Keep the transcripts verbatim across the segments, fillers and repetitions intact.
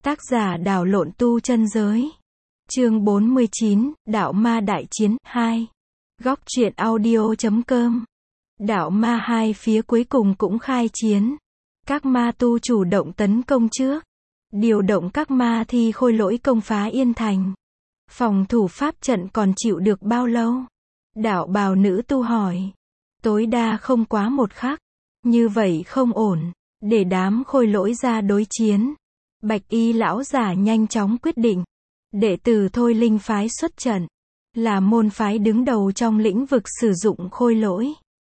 Tác giả đảo lộn tu chân giới. Chương bốn mươi chín, Đạo Ma Đại Chiến, hai. Góc truyện audio chấm com. Đạo ma hai phía cuối cùng cũng khai chiến. Các ma tu chủ động tấn công trước. Điều động các ma thi khôi lỗi công phá Yên Thành. Phòng thủ pháp trận còn chịu được bao lâu? Đạo bào nữ tu hỏi. Tối đa không quá một khắc. Như vậy không ổn. Để đám khôi lỗi ra đối chiến. Bạch y lão giả nhanh chóng quyết định. Đệ tử Thôi Linh phái xuất trận. Là môn phái đứng đầu trong lĩnh vực sử dụng khôi lỗi.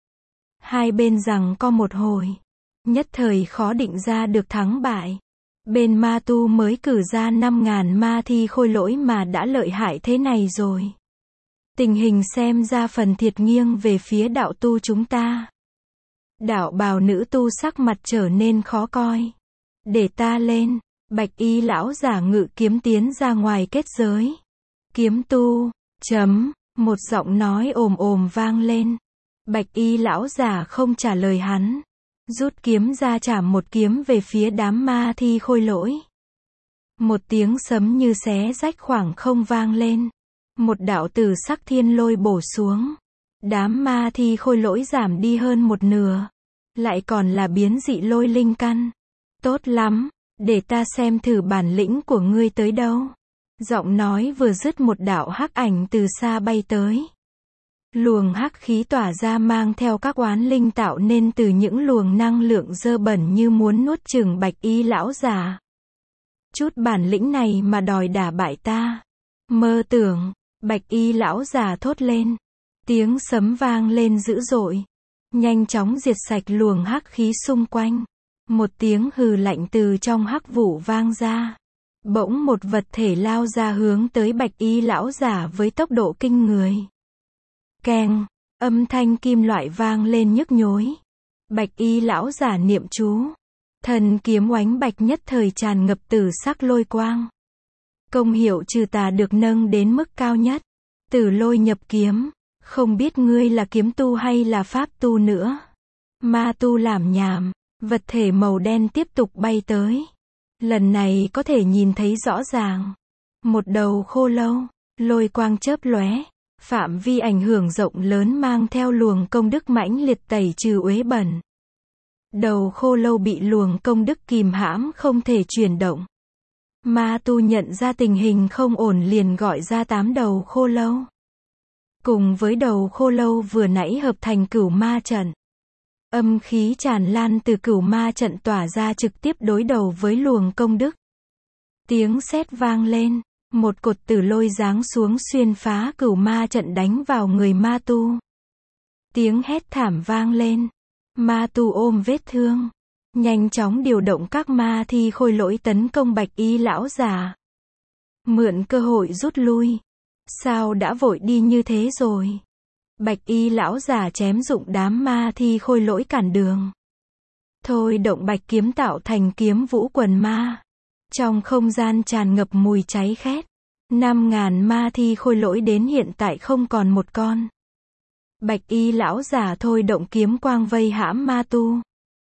Hai bên rằng co một hồi. Nhất thời khó định ra được thắng bại. Bên ma tu mới cử ra năm ngàn ma thi khôi lỗi mà đã lợi hại thế này rồi. Tình hình xem ra phần thiệt nghiêng về phía đạo tu chúng ta. Đạo bào nữ tu sắc mặt trở nên khó coi. Để ta lên. Bạch y lão giả ngự kiếm tiến ra ngoài kết giới. Kiếm tu, chấm, một giọng nói ồm ồm vang lên. Bạch y lão giả không trả lời hắn. Rút kiếm ra chảm một kiếm về phía đám ma thi khôi lỗi. Một tiếng sấm như xé rách khoảng không vang lên. Một đạo tử sắc thiên lôi bổ xuống. Đám ma thi khôi lỗi giảm đi hơn một nửa. Lại còn là biến dị lôi linh căn. Tốt lắm. Để ta xem thử bản lĩnh của ngươi tới đâu. Giọng nói vừa dứt một đạo hắc ảnh từ xa bay tới. Luồng hắc khí tỏa ra mang theo các oán linh tạo nên từ những luồng năng lượng dơ bẩn như muốn nuốt chửng bạch y lão giả. Chút bản lĩnh này mà đòi đả bại ta. Mơ tưởng, bạch y lão giả thốt lên. Tiếng sấm vang lên dữ dội. Nhanh chóng diệt sạch luồng hắc khí xung quanh. Một tiếng hừ lạnh từ trong hắc vụ vang ra. Bỗng một vật thể lao ra hướng tới bạch y lão giả với tốc độ kinh người. Keng, âm thanh kim loại vang lên nhức nhối. Bạch y lão giả niệm chú. Thần kiếm oánh bạch nhất thời tràn ngập tử sắc lôi quang. Công hiệu trừ tà được nâng đến mức cao nhất. Tử lôi nhập kiếm. Không biết ngươi là kiếm tu hay là pháp tu nữa. Ma tu làm nhảm. Vật thể màu đen tiếp tục bay tới. Lần này có thể nhìn thấy rõ ràng. Một đầu khô lâu, lôi quang chớp lóe, phạm vi ảnh hưởng rộng lớn mang theo luồng công đức mãnh liệt tẩy trừ uế bẩn. Đầu khô lâu bị luồng công đức kìm hãm không thể chuyển động. Ma tu nhận ra tình hình không ổn liền gọi ra tám đầu khô lâu. Cùng với đầu khô lâu vừa nãy hợp thành cửu ma trận. Âm khí tràn lan từ cửu ma trận tỏa ra trực tiếp đối đầu với luồng công đức. Tiếng sét vang lên, một cột tử lôi giáng xuống xuyên phá cửu ma trận đánh vào người ma tu. Tiếng hét thảm vang lên, ma tu ôm vết thương, nhanh chóng điều động các ma thi khôi lỗi tấn công bạch y lão giả. Mượn cơ hội rút lui. Sao đã vội đi như thế rồi? Bạch y lão giả chém dụng đám ma thi khôi lỗi cản đường. Thôi động bạch kiếm tạo thành kiếm vũ quần ma. Trong không gian tràn ngập mùi cháy khét. Năm ngàn ma thi khôi lỗi đến hiện tại không còn một con. Bạch y lão giả thôi động kiếm quang vây hãm ma tu.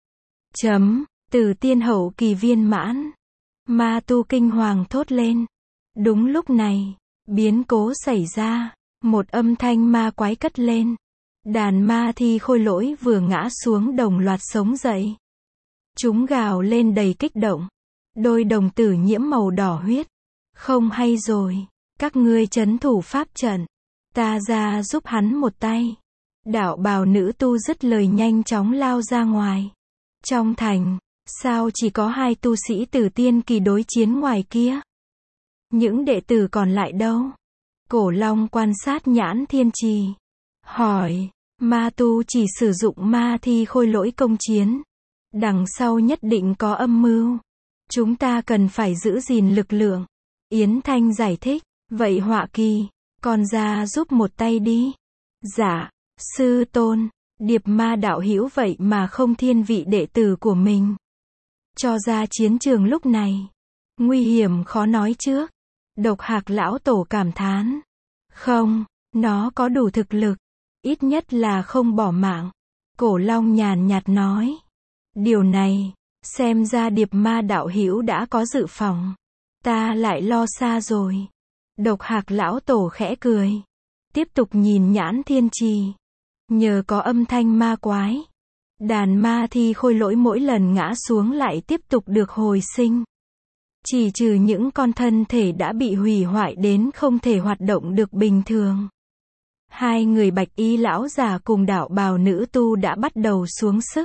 Chấm, từ tiên hậu kỳ viên mãn. Ma tu kinh hoàng thốt lên. Đúng lúc này, biến cố xảy ra. Một âm thanh ma quái cất lên. Đàn ma thi khôi lỗi vừa ngã xuống đồng loạt sống dậy. Chúng gào lên đầy kích động. Đôi đồng tử nhiễm màu đỏ huyết. Không hay rồi. Các ngươi trấn thủ pháp trận. Ta ra giúp hắn một tay. Đạo bào nữ tu dứt lời nhanh chóng lao ra ngoài. Trong thành, sao chỉ có hai tu sĩ tử tiên kỳ đối chiến ngoài kia? Những đệ tử còn lại đâu? Cổ Long quan sát nhãn thiên trì. Hỏi, ma tu chỉ sử dụng ma thi khôi lỗi công chiến. Đằng sau nhất định có âm mưu. Chúng ta cần phải giữ gìn lực lượng. Yến Thanh giải thích, vậy Họa Kỳ, con ra giúp một tay đi. Dạ, sư tôn, điệp ma đạo hữu vậy mà không thiên vị đệ tử của mình. Cho ra chiến trường lúc này. Nguy hiểm khó nói trước. Độc Hạc lão tổ cảm thán. Không, nó có đủ thực lực. Ít nhất là không bỏ mạng. Cổ Long nhàn nhạt nói. Điều này, xem ra điệp ma đạo hữu đã có dự phòng. Ta lại lo xa rồi. Độc Hạc lão tổ khẽ cười. Tiếp tục nhìn Nhãn Thiên Trì. Nhờ có âm thanh ma quái, đàn ma thi khôi lỗi mỗi lần ngã xuống lại tiếp tục được hồi sinh. Chỉ trừ những con thân thể đã bị hủy hoại đến không thể hoạt động được bình thường. Hai người bạch y lão già cùng đạo bào nữ tu đã bắt đầu xuống sức.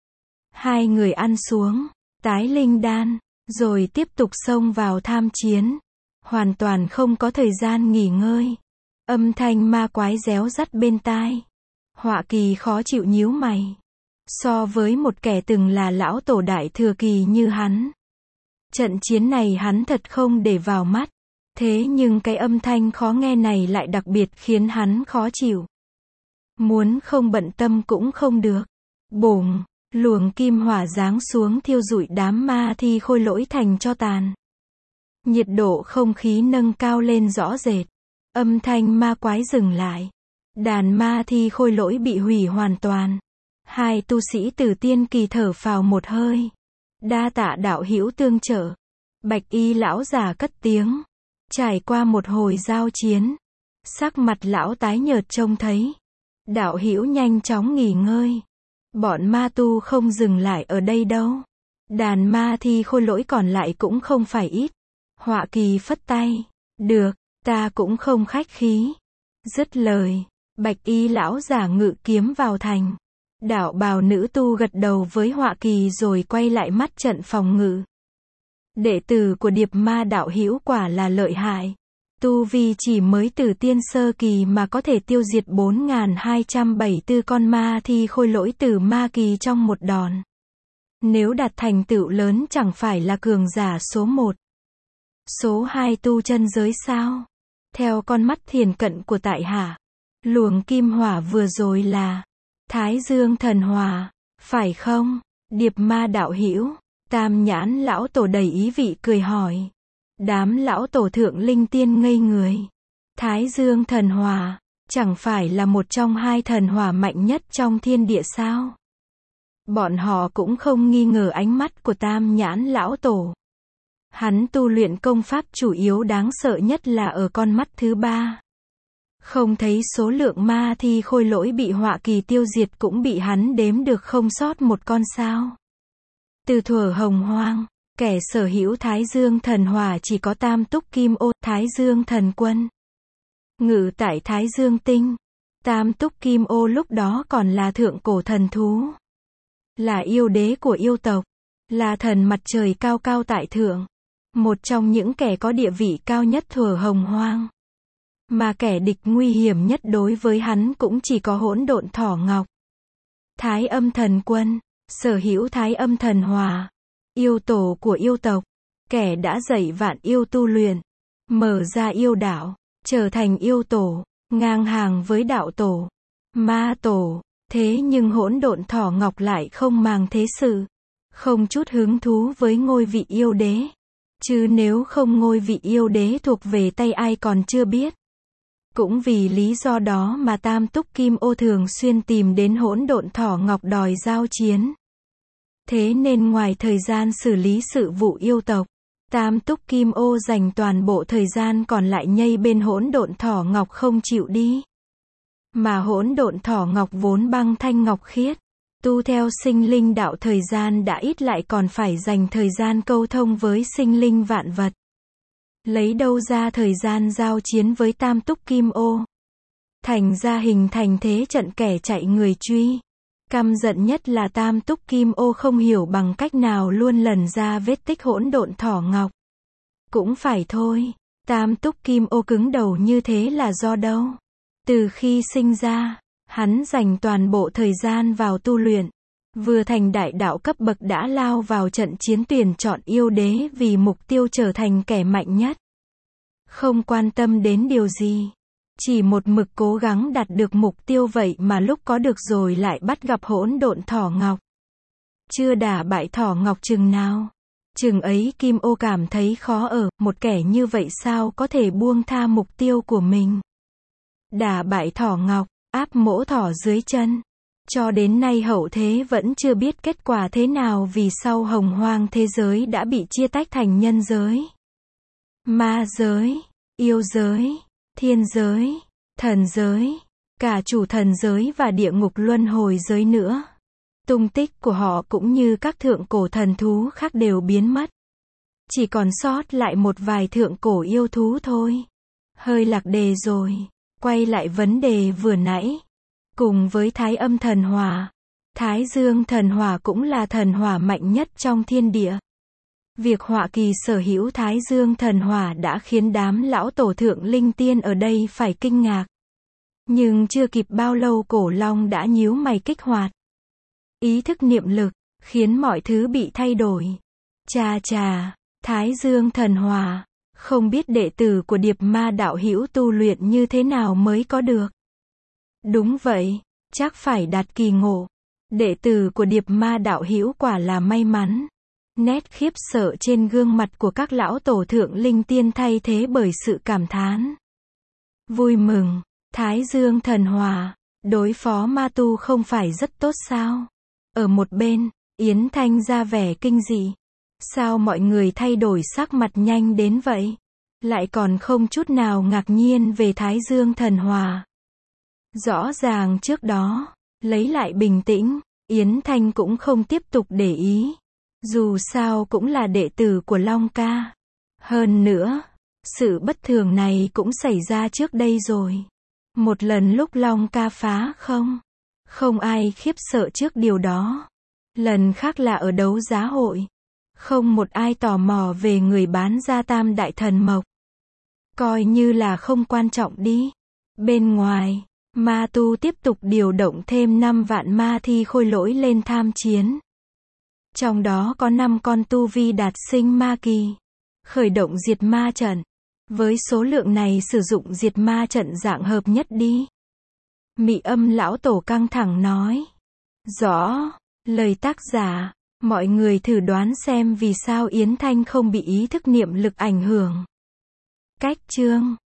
Hai người ăn xuống, tái linh đan, rồi tiếp tục xông vào tham chiến. Hoàn toàn không có thời gian nghỉ ngơi. Âm thanh ma quái réo rắt bên tai. Họa Kỳ khó chịu nhíu mày. So với một kẻ từng là lão tổ đại thừa kỳ như hắn, trận chiến này hắn thật không để vào mắt. Thế nhưng cái âm thanh khó nghe này lại đặc biệt khiến hắn khó chịu. Muốn không bận tâm cũng không được. Bổng, luồng kim hỏa giáng xuống thiêu rụi đám ma thi khôi lỗi thành tro tàn. Nhiệt độ không khí nâng cao lên rõ rệt. Âm thanh ma quái dừng lại. Đàn ma thi khôi lỗi bị hủy hoàn toàn. Hai tu sĩ tử tiên kỳ thở phào một hơi. Đa tạ đạo hữu tương trợ. Bạch y lão già cất tiếng. Trải qua một hồi giao chiến, sắc mặt lão tái nhợt trông thấy. Đạo hữu nhanh chóng nghỉ ngơi. Bọn ma tu không dừng lại ở đây đâu. Đàn ma thi khôi lỗi còn lại cũng không phải ít. Họa Kỳ phất tay. Được, ta cũng không khách khí. Dứt lời, bạch y lão giả ngự kiếm vào thành. Đạo bào nữ tu gật đầu với Họa Kỳ rồi quay lại mắt trận phòng ngự. Đệ tử của Điệp Ma đạo hữu quả là lợi hại. Tu vi chỉ mới từ tiên sơ kỳ mà có thể tiêu diệt bốn nghìn hai trăm bảy mươi tư con ma thi khôi lỗi từ ma kỳ trong một đòn. Nếu đạt thành tựu lớn chẳng phải là cường giả số một. Số hai tu chân giới sao? Theo con mắt thiền cận của tại hạ, luồng kim hỏa vừa rồi là Thái Dương thần hỏa, phải không? Điệp Ma đạo hữu, Tam Nhãn lão tổ đầy ý vị cười hỏi. Đám lão tổ thượng linh tiên ngây người. Thái Dương thần hỏa, chẳng phải là một trong hai thần hỏa mạnh nhất trong thiên địa sao? Bọn họ cũng không nghi ngờ ánh mắt của Tam Nhãn lão tổ. Hắn tu luyện công pháp chủ yếu đáng sợ nhất là ở con mắt thứ ba. Không thấy số lượng ma thi khôi lỗi bị Họa Kỳ tiêu diệt cũng bị hắn đếm được không sót một con sao. Từ thuở hồng hoang, kẻ sở hữu Thái Dương thần hỏa chỉ có Tam Túc Kim Ô, Thái Dương thần quân. Ngự tại Thái Dương tinh, Tam Túc Kim Ô lúc đó còn là thượng cổ thần thú. Là yêu đế của yêu tộc, là thần mặt trời cao cao tại thượng. Một trong những kẻ có địa vị cao nhất thuở hồng hoang. Mà kẻ địch nguy hiểm nhất đối với hắn cũng chỉ có hỗn độn thỏ ngọc. Thái âm thần quân, sở hữu Thái âm thần hỏa, yêu tổ của yêu tộc, kẻ đã dạy vạn yêu tu luyện, mở ra yêu đạo, trở thành yêu tổ, ngang hàng với đạo tổ, ma tổ. Thế nhưng hỗn độn thỏ ngọc lại không màng thế sự, không chút hứng thú với ngôi vị yêu đế. Chứ nếu không ngôi vị yêu đế thuộc về tay ai còn chưa biết. Cũng vì lý do đó mà Tam Túc Kim Ô thường xuyên tìm đến hỗn độn thỏ ngọc đòi giao chiến. Thế nên ngoài thời gian xử lý sự vụ yêu tộc, Tam Túc Kim Ô dành toàn bộ thời gian còn lại nhây bên hỗn độn thỏ ngọc không chịu đi. Mà hỗn độn thỏ ngọc vốn băng thanh ngọc khiết, tu theo sinh linh đạo thời gian đã ít lại còn phải dành thời gian câu thông với sinh linh vạn vật. Lấy đâu ra thời gian giao chiến với Tam Túc Kim Ô. Thành ra hình thành thế trận kẻ chạy người truy. Căm giận nhất là Tam Túc Kim Ô không hiểu bằng cách nào luôn lần ra vết tích hỗn độn thỏ ngọc. Cũng phải thôi, Tam Túc Kim Ô cứng đầu như thế là do đâu? Từ khi sinh ra, hắn dành toàn bộ thời gian vào tu luyện. Vừa thành đại đạo cấp bậc đã lao vào trận chiến tuyển chọn yêu đế vì mục tiêu trở thành kẻ mạnh nhất. Không quan tâm đến điều gì. Chỉ một mực cố gắng đạt được mục tiêu vậy mà lúc có được rồi lại bắt gặp hỗn độn thỏ ngọc. Chưa đả bại thỏ ngọc chừng nào. Chừng ấy Kim Ô cảm thấy khó ở, một kẻ như vậy sao có thể buông tha mục tiêu của mình. Đả bại thỏ ngọc, áp mỗ thỏ dưới chân. Cho đến nay hậu thế vẫn chưa biết kết quả thế nào vì sau hồng hoang thế giới đã bị chia tách thành nhân giới. ma giới, yêu giới, thiên giới, thần giới, cả chủ thần giới và địa ngục luân hồi giới nữa. Tung tích của họ cũng như các thượng cổ thần thú khác đều biến mất. Chỉ còn sót lại một vài thượng cổ yêu thú thôi. Hơi lạc đề rồi. Quay lại vấn đề vừa nãy. Cùng với Thái Âm thần hỏa, Thái Dương thần hỏa cũng là thần hỏa mạnh nhất trong thiên địa. Việc Họa Kỳ sở hữu Thái Dương thần hỏa đã khiến đám lão tổ thượng linh tiên ở đây phải kinh ngạc. Nhưng chưa kịp bao lâu Cổ Long đã nhíu mày kích hoạt ý thức niệm lực, khiến mọi thứ bị thay đổi. Chà chà, Thái Dương thần hỏa, không biết đệ tử của Điệp Ma đạo hữu tu luyện như thế nào mới có được. Đúng vậy, chắc phải đạt kỳ ngộ. Đệ tử của Điệp Ma đạo hữu quả là may mắn. Nét khiếp sợ trên gương mặt của các lão tổ thượng linh tiên thay thế bởi sự cảm thán. Vui mừng, Thái Dương thần hỏa, đối phó ma tu không phải rất tốt sao? Ở một bên, Yến Thanh ra vẻ kinh dị. Sao mọi người thay đổi sắc mặt nhanh đến vậy? Lại còn không chút nào ngạc nhiên về Thái Dương thần hỏa. Rõ ràng trước đó, lấy lại bình tĩnh, Yến Thanh cũng không tiếp tục để ý. Dù sao cũng là đệ tử của Long ca. Hơn nữa, sự bất thường này cũng xảy ra trước đây rồi. Một lần lúc Long ca phá không? Không ai khiếp sợ trước điều đó. Lần khác là ở đấu giá hội. Không một ai tò mò về người bán ra Tam Đại Thần Mộc. Coi như là không quan trọng đi. Bên ngoài, ma tu tiếp tục điều động thêm năm vạn ma thi khôi lỗi lên tham chiến. Trong đó có năm con tu vi đạt sinh ma kỳ. Khởi động diệt ma trận. Với số lượng này sử dụng diệt ma trận dạng hợp nhất đi. Mị Âm lão tổ căng thẳng nói. Rõ, lời tác giả, mọi người thử đoán xem vì sao Yến Thanh không bị ý thức niệm lực ảnh hưởng. Cách chương